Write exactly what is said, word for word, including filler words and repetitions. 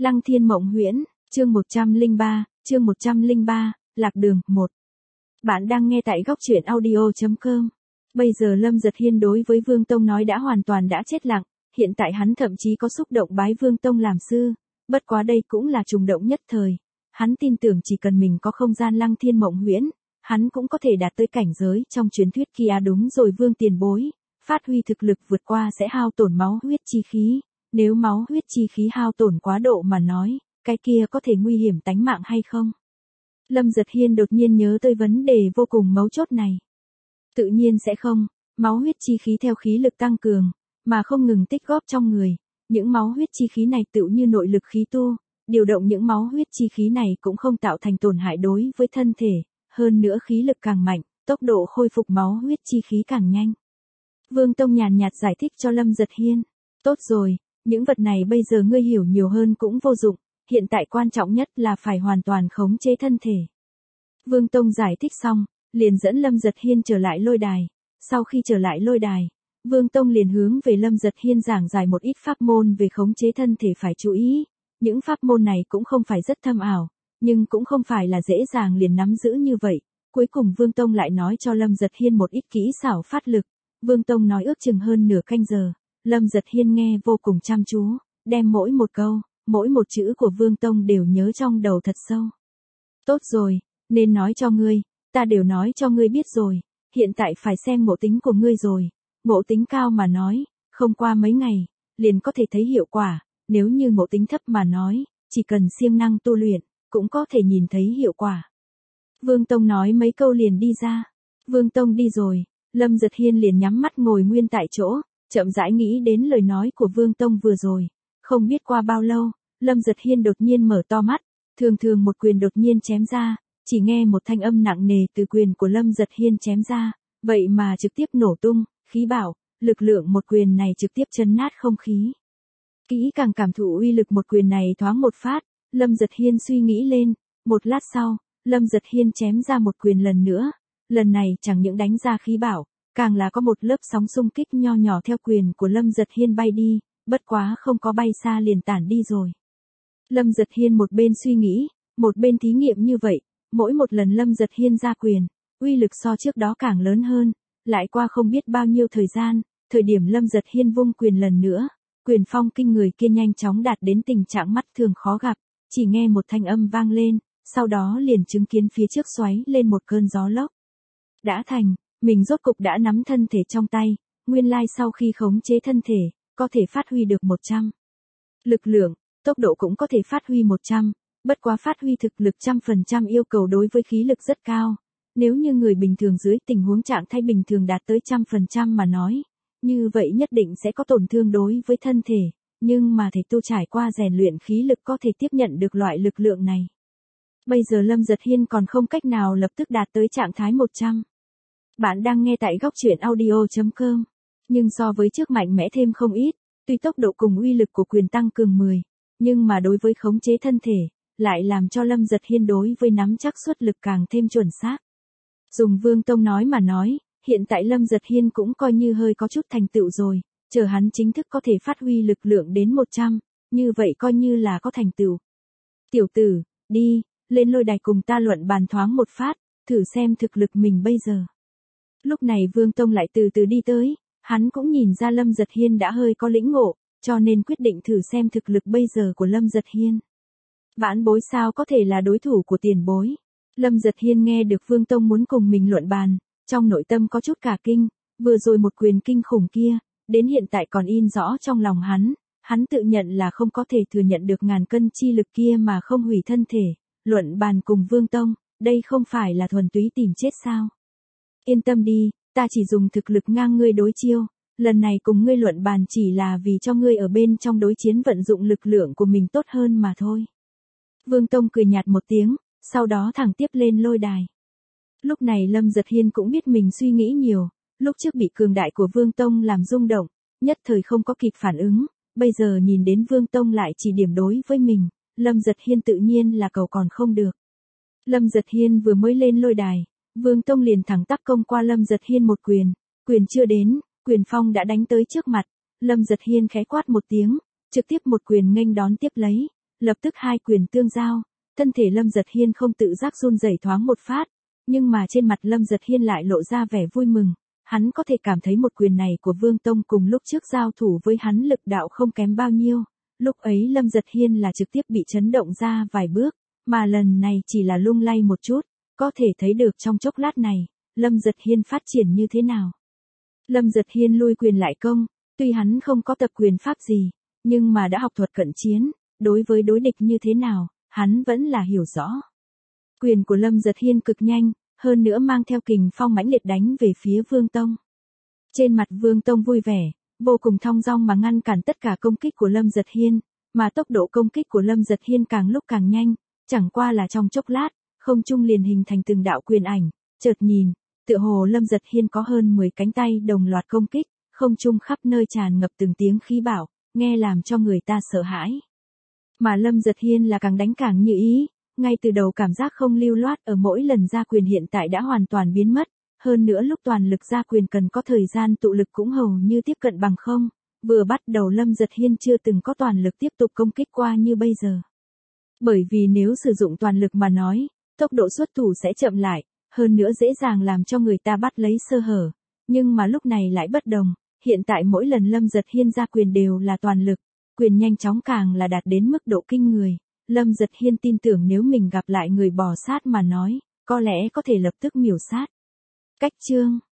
Lăng Thiên Mộng Huyễn, chương một trăm lẻ ba, chương một trăm lẻ ba, Lạc Đường, một. Bạn đang nghe tại góc truyện audio chấm com. Bây giờ Lâm Giật Hiên đối với Vương Tông nói đã hoàn toàn đã chết lặng, hiện tại hắn thậm chí có xúc động bái Vương Tông làm sư, bất quá đây cũng là trùng động nhất thời. Hắn tin tưởng chỉ cần mình có không gian Lăng Thiên Mộng Huyễn, hắn cũng có thể đạt tới cảnh giới trong truyền thuyết kia. Đúng rồi Vương tiền bối, phát huy thực lực vượt qua sẽ hao tổn máu huyết chi khí, nếu máu huyết chi khí hao tổn quá độ mà nói, cái kia có thể nguy hiểm tánh mạng hay không? Lâm Giật Hiên đột nhiên nhớ tới vấn đề vô cùng mấu chốt này. Tự nhiên sẽ không, máu huyết chi khí theo khí lực tăng cường, mà không ngừng tích góp trong người, những máu huyết chi khí này tựu như nội lực khí tu, điều động những máu huyết chi khí này cũng không tạo thành tổn hại đối với thân thể, hơn nữa khí lực càng mạnh, tốc độ khôi phục máu huyết chi khí càng nhanh. Vương Tông nhàn nhạt giải thích cho Lâm Giật Hiên, tốt rồi, những vật này bây giờ ngươi hiểu nhiều hơn cũng vô dụng, hiện tại quan trọng nhất là phải hoàn toàn khống chế thân thể. Vương Tông giải thích xong, liền dẫn Lâm Giật Hiên trở lại lôi đài. Sau khi trở lại lôi đài, Vương Tông liền hướng về Lâm Giật Hiên giảng giải một ít pháp môn về khống chế thân thể phải chú ý. Những pháp môn này cũng không phải rất thâm ảo, nhưng cũng không phải là dễ dàng liền nắm giữ như vậy. Cuối cùng Vương Tông lại nói cho Lâm Giật Hiên một ít kỹ xảo phát lực. Vương Tông nói ước chừng hơn nửa canh giờ, Lâm Giật Hiên nghe vô cùng chăm chú, đem mỗi một câu, mỗi một chữ của Vương Tông đều nhớ trong đầu thật sâu. Tốt rồi, nên nói cho ngươi, ta đều nói cho ngươi biết rồi, hiện tại phải xem ngộ tính của ngươi rồi, ngộ tính cao mà nói, không qua mấy ngày, liền có thể thấy hiệu quả, nếu như ngộ tính thấp mà nói, chỉ cần siêng năng tu luyện, cũng có thể nhìn thấy hiệu quả. Vương Tông nói mấy câu liền đi ra, Vương Tông đi rồi, Lâm Giật Hiên liền nhắm mắt ngồi nguyên tại chỗ, chậm rãi nghĩ đến lời nói của Vương Tông vừa rồi. Không biết qua bao lâu, Lâm Giật Hiên đột nhiên mở to mắt, thường thường một quyền đột nhiên chém ra, chỉ nghe một thanh âm nặng nề từ quyền của Lâm Giật Hiên chém ra, vậy mà trực tiếp nổ tung, khí bạo, lực lượng một quyền này trực tiếp chấn nát không khí. Kỹ càng cảm thụ uy lực một quyền này thoáng một phát, Lâm Giật Hiên suy nghĩ lên, một lát sau, Lâm Giật Hiên chém ra một quyền lần nữa, lần này chẳng những đánh ra khí bạo, càng là có một lớp sóng xung kích nho nhỏ theo quyền của Lâm Giật Hiên bay đi, bất quá không có bay xa liền tản đi rồi. Lâm Giật Hiên một bên suy nghĩ, một bên thí nghiệm như vậy, mỗi một lần Lâm Giật Hiên ra quyền, uy lực so trước đó càng lớn hơn, lại qua không biết bao nhiêu thời gian, thời điểm Lâm Giật Hiên vung quyền lần nữa, quyền phong kinh người kia nhanh chóng đạt đến tình trạng mắt thường khó gặp, chỉ nghe một thanh âm vang lên, sau đó liền chứng kiến phía trước xoáy lên một cơn gió lốc. Đã thành, mình rốt cục đã nắm thân thể trong tay, nguyên lai sau khi khống chế thân thể, có thể phát huy được một trăm. Lực lượng, tốc độ cũng có thể phát huy một trăm, bất quá phát huy thực lực trăm phần trăm yêu cầu đối với khí lực rất cao. Nếu như người bình thường dưới tình huống trạng thái bình thường đạt tới trăm phần trăm mà nói, như vậy nhất định sẽ có tổn thương đối với thân thể, nhưng mà thể tu trải qua rèn luyện khí lực có thể tiếp nhận được loại lực lượng này. Bây giờ Lâm Giật Hiên còn không cách nào lập tức đạt tới trạng thái một trăm. Bạn đang nghe tại góc truyện audio chấm com. Nhưng so với trước mạnh mẽ thêm không ít, tuy tốc độ cùng uy lực của quyền tăng cường mười, nhưng mà đối với khống chế thân thể, lại làm cho Lâm Giật Hiên đối với nắm chắc suất lực càng thêm chuẩn xác. Dùng Vương Tông nói mà nói, hiện tại Lâm Giật Hiên cũng coi như hơi có chút thành tựu rồi, chờ hắn chính thức có thể phát huy lực lượng đến một trăm, như vậy coi như là có thành tựu. Tiểu tử, đi, lên lôi đài cùng ta luận bàn thoáng một phát, thử xem thực lực mình bây giờ. Lúc này Vương Tông lại từ từ đi tới, hắn cũng nhìn ra Lâm Giật Hiên đã hơi có lĩnh ngộ, cho nên quyết định thử xem thực lực bây giờ của Lâm Giật Hiên. Vãn bối sao có thể là đối thủ của tiền bối? Lâm Giật Hiên nghe được Vương Tông muốn cùng mình luận bàn, trong nội tâm có chút cả kinh, vừa rồi một quyền kinh khủng kia, đến hiện tại còn in rõ trong lòng hắn, hắn tự nhận là không có thể thừa nhận được ngàn cân chi lực kia mà không hủy thân thể, luận bàn cùng Vương Tông, đây không phải là thuần túy tìm chết sao? Yên tâm đi, ta chỉ dùng thực lực ngang ngươi đối chiêu, lần này cùng ngươi luận bàn chỉ là vì cho ngươi ở bên trong đối chiến vận dụng lực lượng của mình tốt hơn mà thôi. Vương Tông cười nhạt một tiếng, sau đó thẳng tiếp lên lôi đài. Lúc này Lâm Giật Hiên cũng biết mình suy nghĩ nhiều, lúc trước bị cường đại của Vương Tông làm rung động, nhất thời không có kịp phản ứng, bây giờ nhìn đến Vương Tông lại chỉ điểm đối với mình, Lâm Giật Hiên tự nhiên là cầu còn không được. Lâm Giật Hiên vừa mới lên lôi đài, Vương Tông liền thẳng tắp công qua Lâm Giật Hiên một quyền, quyền chưa đến, quyền phong đã đánh tới trước mặt, Lâm Giật Hiên khẽ quát một tiếng, trực tiếp một quyền nghênh đón tiếp lấy, lập tức hai quyền tương giao, thân thể Lâm Giật Hiên không tự giác run rẩy thoáng một phát, nhưng mà trên mặt Lâm Giật Hiên lại lộ ra vẻ vui mừng, hắn có thể cảm thấy một quyền này của Vương Tông cùng lúc trước giao thủ với hắn lực đạo không kém bao nhiêu, lúc ấy Lâm Giật Hiên là trực tiếp bị chấn động ra vài bước, mà lần này chỉ là lung lay một chút, có thể thấy được trong chốc lát này, Lâm Giật Hiên phát triển như thế nào. Lâm Giật Hiên lui quyền lại công, tuy hắn không có tập quyền pháp gì, nhưng mà đã học thuật cận chiến, đối với đối địch như thế nào, hắn vẫn là hiểu rõ. Quyền của Lâm Giật Hiên cực nhanh, hơn nữa mang theo kình phong mãnh liệt đánh về phía Vương Tông. Trên mặt Vương Tông vui vẻ, vô cùng thong dong mà ngăn cản tất cả công kích của Lâm Giật Hiên, mà tốc độ công kích của Lâm Giật Hiên càng lúc càng nhanh, chẳng qua là trong chốc lát, không trung liền hình thành từng đạo quyền ảnh, chợt nhìn, tựa hồ Lâm Giật Hiên có hơn mười cánh tay đồng loạt công kích, không trung khắp nơi tràn ngập từng tiếng khí bạo, nghe làm cho người ta sợ hãi. Mà Lâm Giật Hiên là càng đánh càng như ý, ngay từ đầu cảm giác không lưu loát ở mỗi lần ra quyền hiện tại đã hoàn toàn biến mất, hơn nữa lúc toàn lực ra quyền cần có thời gian tụ lực cũng hầu như tiếp cận bằng không, vừa bắt đầu Lâm Giật Hiên chưa từng có toàn lực tiếp tục công kích qua như bây giờ. Bởi vì nếu sử dụng toàn lực mà nói, tốc độ xuất thủ sẽ chậm lại, hơn nữa dễ dàng làm cho người ta bắt lấy sơ hở, nhưng mà lúc này lại bất đồng, hiện tại mỗi lần Lâm Giật Hiên ra quyền đều là toàn lực, quyền nhanh chóng càng là đạt đến mức độ kinh người. Lâm Giật Hiên tin tưởng nếu mình gặp lại người bò sát mà nói, có lẽ có thể lập tức miểu sát. Cách chương